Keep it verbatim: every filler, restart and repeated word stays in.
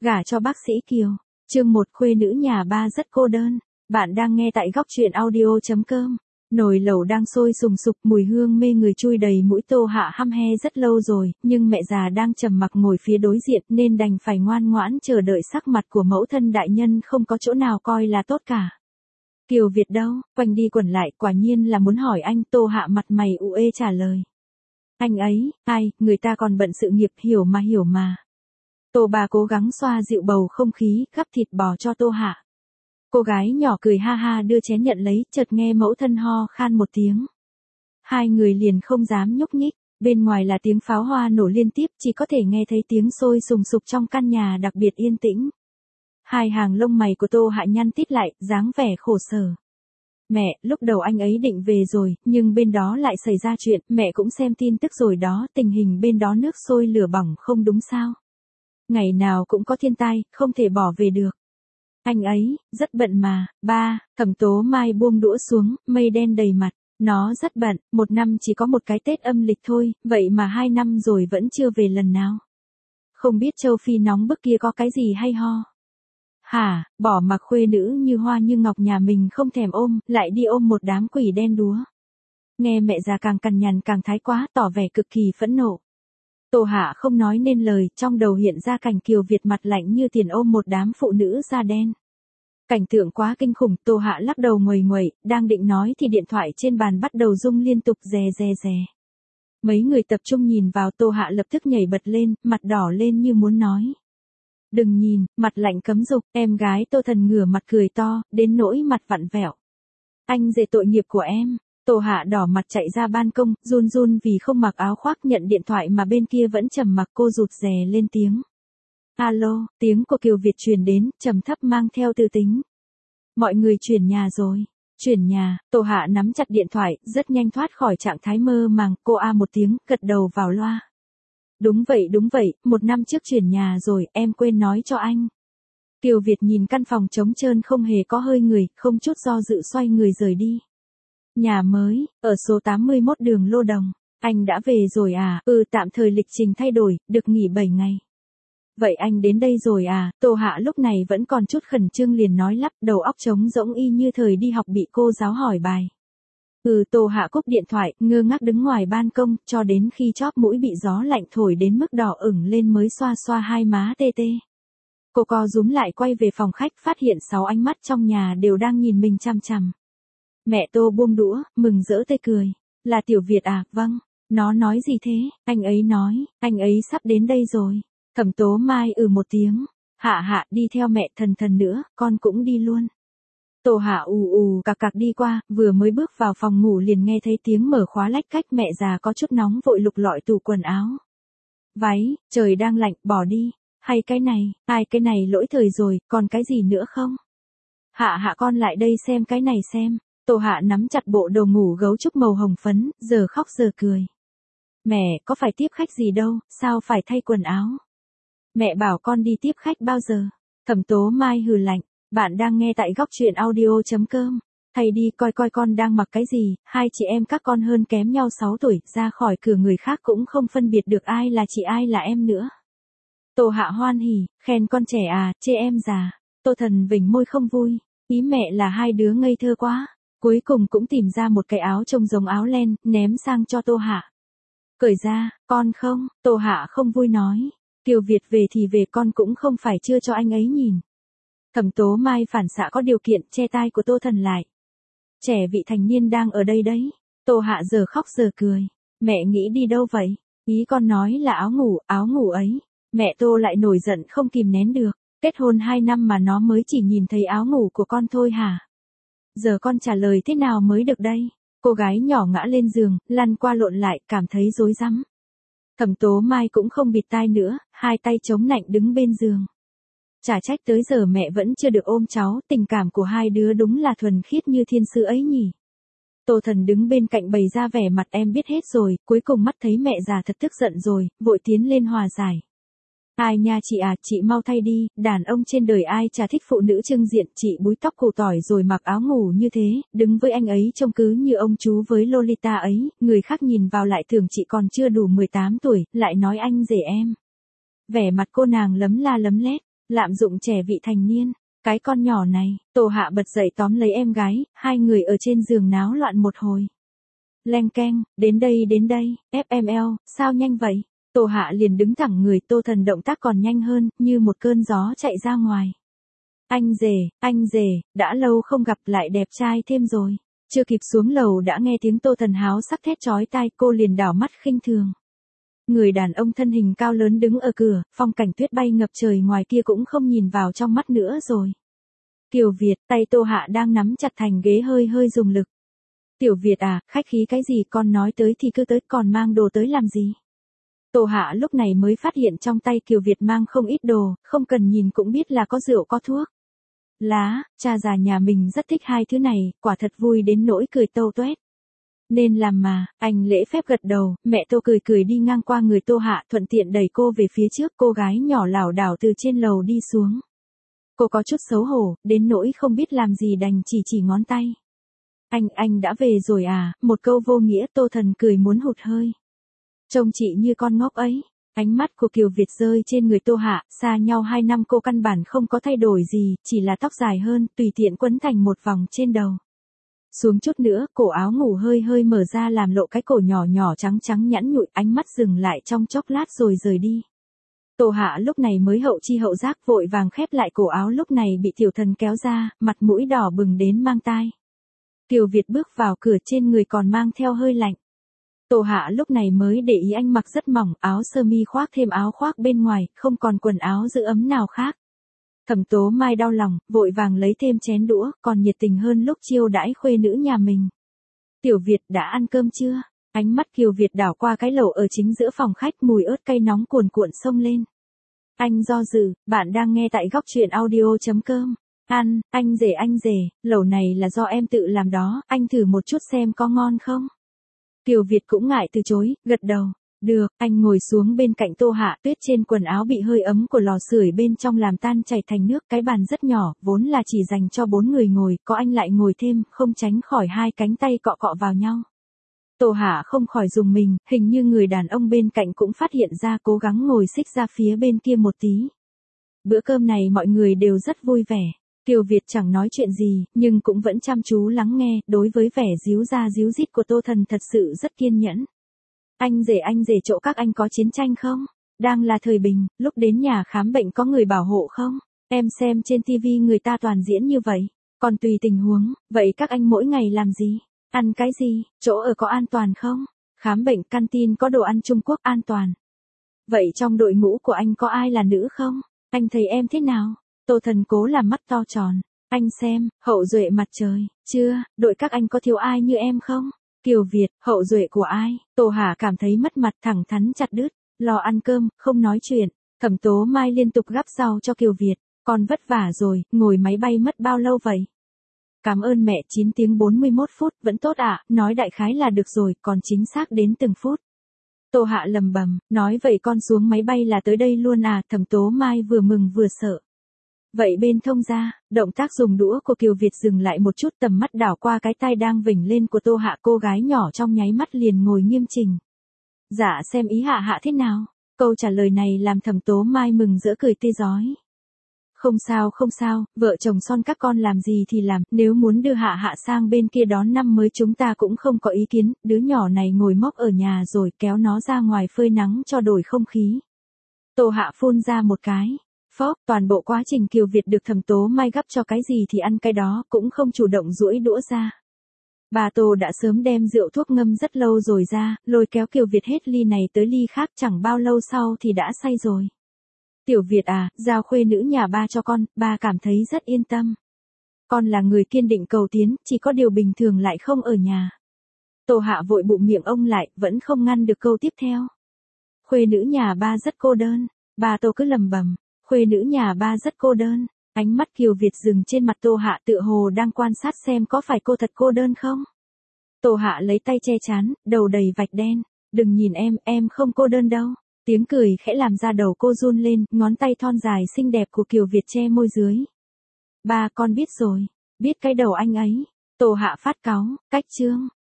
Gả cho bác sĩ Kiều. Chương một khuê nữ nhà ba rất cô đơn. Bạn đang nghe tại góc truyện audio chấm com. Nồi lẩu đang sôi sùng sục, mùi hương mê người chui đầy mũi. Tô Hạ hăm he rất lâu rồi, nhưng mẹ già đang trầm mặc ngồi phía đối diện nên đành phải ngoan ngoãn chờ đợi. Sắc mặt của mẫu thân đại nhân không có chỗ nào coi là tốt cả. Kiều Việt đâu? Quanh đi quẩn lại, quả nhiên là muốn hỏi anh. Tô Hạ mặt mày u ê trả lời. Anh ấy, ai, người ta còn bận sự nghiệp, hiểu mà hiểu mà. Tô bà cố gắng xoa dịu bầu không khí, gắp thịt bò cho Tô Hạ. Cô gái nhỏ cười ha ha đưa chén nhận lấy, chợt nghe mẫu thân ho khan một tiếng. Hai người liền không dám nhúc nhích, bên ngoài là tiếng pháo hoa nổ liên tiếp, chỉ có thể nghe thấy tiếng sôi sùng sục trong căn nhà đặc biệt yên tĩnh. Hai hàng lông mày của Tô Hạ nhăn tít lại, dáng vẻ khổ sở. Mẹ, lúc đầu anh ấy định về rồi, nhưng bên đó lại xảy ra chuyện, mẹ cũng xem tin tức rồi đó, tình hình bên đó nước sôi lửa bỏng không đúng sao? Ngày nào cũng có thiên tai, không thể bỏ về được. Anh ấy, rất bận mà, ba. Thẩm Tố Mai buông đũa xuống, mây đen đầy mặt. Nó rất bận, một năm chỉ có một cái Tết âm lịch thôi, vậy mà hai năm rồi vẫn chưa về lần nào. Không biết châu Phi nóng bức kia có cái gì hay ho. Hả, bỏ mặc khuê nữ như hoa như ngọc nhà mình không thèm ôm, lại đi ôm một đám quỷ đen đúa. Nghe mẹ già càng cằn nhằn càng thái quá, tỏ vẻ cực kỳ phẫn nộ. Tô Hạ không nói nên lời, trong đầu hiện ra cảnh Kiều Việt mặt lạnh như tiền ôm một đám phụ nữ da đen. Cảnh tượng quá kinh khủng, Tô Hạ lắc đầu nguầy nguậy, đang định nói thì điện thoại trên bàn bắt đầu rung liên tục rè rè rè. Mấy người tập trung nhìn vào, Tô Hạ lập tức nhảy bật lên, mặt đỏ lên như muốn nói. Đừng nhìn, mặt lạnh cấm dục, em gái Tô Thần ngửa mặt cười to, đến nỗi mặt vặn vẹo. Anh dè tội nghiệp của em. Tô Hạ đỏ mặt chạy ra ban công, run run vì không mặc áo khoác, nhận điện thoại mà bên kia vẫn trầm mặc. Cô rụt rè lên tiếng. Alo, tiếng của Kiều Việt truyền đến, trầm thấp mang theo tư tính. Mọi người chuyển nhà rồi. Chuyển nhà, Tô Hạ nắm chặt điện thoại, rất nhanh thoát khỏi trạng thái mơ màng. Cô a một tiếng, gật đầu vào loa. Đúng vậy đúng vậy, một năm trước chuyển nhà rồi, em quên nói cho anh. Kiều Việt nhìn căn phòng trống trơn không hề có hơi người, không chút do dự xoay người rời đi. Nhà mới, ở số tám mươi mốt đường Lô Đồng. Anh đã về rồi à? Ừ, tạm thời lịch trình thay đổi, được nghỉ bảy ngày. Vậy anh đến đây rồi à? Tô Hạ lúc này vẫn còn chút khẩn trương liền nói lắp, đầu óc trống rỗng y như thời đi học bị cô giáo hỏi bài. Ừ, Tô Hạ cúp điện thoại, ngơ ngác đứng ngoài ban công, cho đến khi chóp mũi bị gió lạnh thổi đến mức đỏ ửng lên mới xoa xoa hai má tê tê. Cô co rúm lại quay về phòng khách, phát hiện sáu ánh mắt trong nhà đều đang nhìn mình chằm chằm. Mẹ Tô buông đũa, mừng rỡ tê cười. Là Tiểu Việt à? Vâng. Nó nói gì thế? Anh ấy nói, anh ấy sắp đến đây rồi. Thẩm Tố Mai ừ một tiếng. Hạ Hạ đi theo mẹ, Thần Thần nữa, con cũng đi luôn. Tô Hạ ù ù cạc cạc đi qua, vừa mới bước vào phòng ngủ liền nghe thấy tiếng mở khóa lách cách. Mẹ già có chút nóng vội lục lọi tủ quần áo. Váy, trời đang lạnh, bỏ đi. Hay cái này, ai cái này lỗi thời rồi, còn cái gì nữa không? Hạ Hạ con lại đây xem cái này xem. Tô Hạ nắm chặt bộ đồ ngủ gấu trúc màu hồng phấn, giờ khóc giờ cười. Mẹ, có phải tiếp khách gì đâu, sao phải thay quần áo? Mẹ bảo con đi tiếp khách bao giờ? Thẩm Tố Mai hừ lạnh. Bạn đang nghe tại góc truyện audio chấm com. Thầy đi coi coi con đang mặc cái gì, hai chị em các con hơn kém nhau sáu tuổi, ra khỏi cửa người khác cũng không phân biệt được ai là chị ai là em nữa. Tô Hạ hoan hỉ, khen con trẻ à, chê em già. Tô Thần vểnh môi không vui, ý mẹ là hai đứa ngây thơ quá. Cuối cùng cũng tìm ra một cái áo trông giống áo len, ném sang cho Tô Hạ. Cởi ra, con không, Tô Hạ không vui nói. Kiều Việt về thì về, con cũng không phải chưa cho anh ấy nhìn. Thẩm Tố Mai phản xạ có điều kiện, che tai của Tô Thần lại. Trẻ vị thành niên đang ở đây đấy. Tô Hạ giờ khóc giờ cười. Mẹ nghĩ đi đâu vậy? Ý con nói là áo ngủ, áo ngủ ấy. Mẹ Tô lại nổi giận không kìm nén được. Kết hôn hai năm mà nó mới chỉ nhìn thấy áo ngủ của con thôi hả? Giờ con trả lời thế nào mới được đây? Cô gái nhỏ ngã lên giường, lăn qua lộn lại, cảm thấy rối rắm. Thẩm Tố Mai cũng không bịt tai nữa, hai tay chống nạnh đứng bên giường. Chả trách tới giờ mẹ vẫn chưa được ôm cháu, tình cảm của hai đứa đúng là thuần khiết như thiên sứ ấy nhỉ. Tô Thần đứng bên cạnh bày ra vẻ mặt em biết hết rồi, cuối cùng mắt thấy mẹ già thật tức giận rồi, vội tiến lên hòa giải. Ai nha chị à, chị mau thay đi, đàn ông trên đời ai chả thích phụ nữ trưng diện, chị búi tóc củ tỏi rồi mặc áo ngủ như thế, đứng với anh ấy trông cứ như ông chú với Lolita ấy, người khác nhìn vào lại tưởng chị còn chưa đủ mười tám tuổi, lại nói anh rể em. Vẻ mặt cô nàng lấm la lấm lét, Lạm dụng trẻ vị thành niên. Cái con nhỏ này, Tô Hạ bật dậy tóm lấy em gái, hai người ở trên giường náo loạn một hồi. Leng keng, đến đây đến đây, ép em eo, sao nhanh vậy? Tô Hạ liền đứng thẳng người, Tô Thần động tác còn nhanh hơn, như một cơn gió chạy ra ngoài. Anh rể, anh rể, đã lâu không gặp lại đẹp trai thêm rồi. Chưa kịp xuống lầu đã nghe tiếng Tô Thần háo sắc thét chói tai, cô liền đảo mắt khinh thường. Người đàn ông thân hình cao lớn đứng ở cửa, phong cảnh tuyết bay ngập trời ngoài kia cũng không nhìn vào trong mắt nữa rồi. Kiều Việt, tay Tô Hạ đang nắm chặt thành ghế hơi hơi dùng lực. Tiểu Việt à, khách khí cái gì, con nói tới thì cứ tới, còn mang đồ tới làm gì? Tô Hạ lúc này mới phát hiện trong tay Kiều Việt mang không ít đồ, không cần nhìn cũng biết là có rượu có thuốc. Lá, cha già nhà mình rất thích hai thứ này, quả thật vui đến nỗi cười tâu tuét. Nên làm mà, anh lễ phép gật đầu, mẹ Tô cười cười đi ngang qua người Tô Hạ thuận tiện đẩy cô về phía trước, cô gái nhỏ lảo đảo từ trên lầu đi xuống. Cô có chút xấu hổ, đến nỗi không biết làm gì đành chỉ chỉ ngón tay. Anh, anh đã về rồi à, một câu vô nghĩa. Tô Thần cười muốn hụt hơi. Trông chị như con ngốc ấy. Ánh mắt của Kiều Việt rơi trên người Tô Hạ, xa nhau hai năm cô căn bản không có thay đổi gì, chỉ là tóc dài hơn, tùy tiện quấn thành một vòng trên đầu. Xuống chút nữa, cổ áo ngủ hơi hơi mở ra làm lộ cái cổ nhỏ nhỏ trắng trắng nhẵn nhụi, ánh mắt dừng lại trong chốc lát rồi rời đi. Tô Hạ lúc này mới hậu chi hậu giác vội vàng khép lại cổ áo, lúc này bị Tiểu Thần kéo ra, mặt mũi đỏ bừng đến mang tai. Kiều Việt bước vào cửa, trên người còn mang theo hơi lạnh. Tô Hạ lúc này mới để ý anh mặc rất mỏng, áo sơ mi khoác thêm áo khoác bên ngoài, không còn quần áo giữ ấm nào khác. Thẩm Tố Mai đau lòng, vội vàng lấy thêm chén đũa, còn nhiệt tình hơn lúc chiêu đãi khuê nữ nhà mình. Tiểu Việt đã ăn cơm chưa? Ánh mắt Kiều Việt đảo qua cái lẩu ở chính giữa phòng khách, mùi ớt cay nóng cuồn cuộn xông lên. Anh do dự, bạn đang nghe tại góc truyện audio chấm com. Ăn, anh rể anh rể, lẩu này là do em tự làm đó, anh thử một chút xem có ngon không? Kiều Việt cũng ngại từ chối, gật đầu. Được, anh ngồi xuống bên cạnh Tô Hạ, tuyết trên quần áo bị hơi ấm của lò sưởi bên trong làm tan chảy thành nước, cái bàn rất nhỏ, vốn là chỉ dành cho bốn người ngồi, có anh lại ngồi thêm, không tránh khỏi hai cánh tay cọ cọ vào nhau. Tô Hạ không khỏi dùng mình, hình như người đàn ông bên cạnh cũng phát hiện ra, cố gắng ngồi xích ra phía bên kia một tí. Bữa cơm này mọi người đều rất vui vẻ. Kiều Việt chẳng nói chuyện gì, nhưng cũng vẫn chăm chú lắng nghe, đối với vẻ díu ra díu dít của Tô Thần thật sự rất kiên nhẫn. Anh rể anh rể, chỗ các anh có chiến tranh không? Đang là thời bình, lúc đến nhà khám bệnh có người bảo hộ không? Em xem trên tivi người ta toàn diễn như vậy, còn tùy tình huống, vậy các anh mỗi ngày làm gì? Ăn cái gì? Chỗ ở có an toàn không? Khám bệnh canteen có đồ ăn Trung Quốc an toàn. Vậy trong đội ngũ của anh có ai là nữ không? Anh thấy em thế nào? Tô Thần cố làm mắt to tròn. Anh xem, hậu duệ mặt trời, chưa, đội các anh có thiếu ai như em không? Kiều Việt, hậu duệ của ai? Tô Hạ cảm thấy mất mặt, thẳng thắn chặt đứt, lo ăn cơm, không nói chuyện. Thẩm Tố Mai liên tục gắp rau cho Kiều Việt, con vất vả rồi, ngồi máy bay mất bao lâu vậy? Cảm ơn mẹ, chín tiếng bốn mươi mốt phút, vẫn tốt ạ, à, nói đại khái là được rồi, còn chính xác đến từng phút. Tô Hạ lầm bầm, nói vậy con xuống máy bay là tới đây luôn à? Thẩm Tố Mai vừa mừng vừa sợ. Vậy bên thông gia, động tác dùng đũa của Kiều Việt dừng lại một chút, tầm mắt đảo qua cái tai đang vểnh lên của Tô Hạ, cô gái nhỏ trong nháy mắt liền ngồi nghiêm chỉnh. Dạ xem ý Hạ Hạ thế nào? Câu trả lời này làm Thẩm Tố Mai mừng rỡ cười tươi rói. Không sao không sao, vợ chồng son các con làm gì thì làm, nếu muốn đưa Hạ Hạ sang bên kia đón năm mới chúng ta cũng không có ý kiến, đứa nhỏ này ngồi mốc ở nhà rồi, kéo nó ra ngoài phơi nắng cho đổi không khí. Tô Hạ phun ra một cái. Phốc, toàn bộ quá trình Kiều Việt được Thẩm Tố Mai gắp cho cái gì thì ăn cái đó, cũng không chủ động duỗi đũa ra. Bà Tô đã sớm đem rượu thuốc ngâm rất lâu rồi ra, lôi kéo Kiều Việt hết ly này tới ly khác, chẳng bao lâu sau thì đã say rồi. Tiểu Việt à, giao khuê nữ nhà ba cho con, ba cảm thấy rất yên tâm. Con là người kiên định cầu tiến, chỉ có điều bình thường lại không ở nhà. Tô Hạ vội bụm miệng ông lại, vẫn không ngăn được câu tiếp theo. Khuê nữ nhà ba rất cô đơn, bà Tô cứ lầm bầm. Khuê nữ nhà ba rất cô đơn. Ánh mắt Kiều Việt dừng trên mặt Tô Hạ, tựa hồ đang quan sát xem có phải cô thật cô đơn không. Tô Hạ lấy tay che chán, đầu đầy vạch đen. Đừng nhìn em, em không cô đơn đâu. Tiếng cười khẽ làm ra đầu cô run lên, ngón tay thon dài xinh đẹp của Kiều Việt che môi dưới. Ba, con biết rồi, biết cái đầu anh ấy. Tô Hạ phát cáu, cách chương.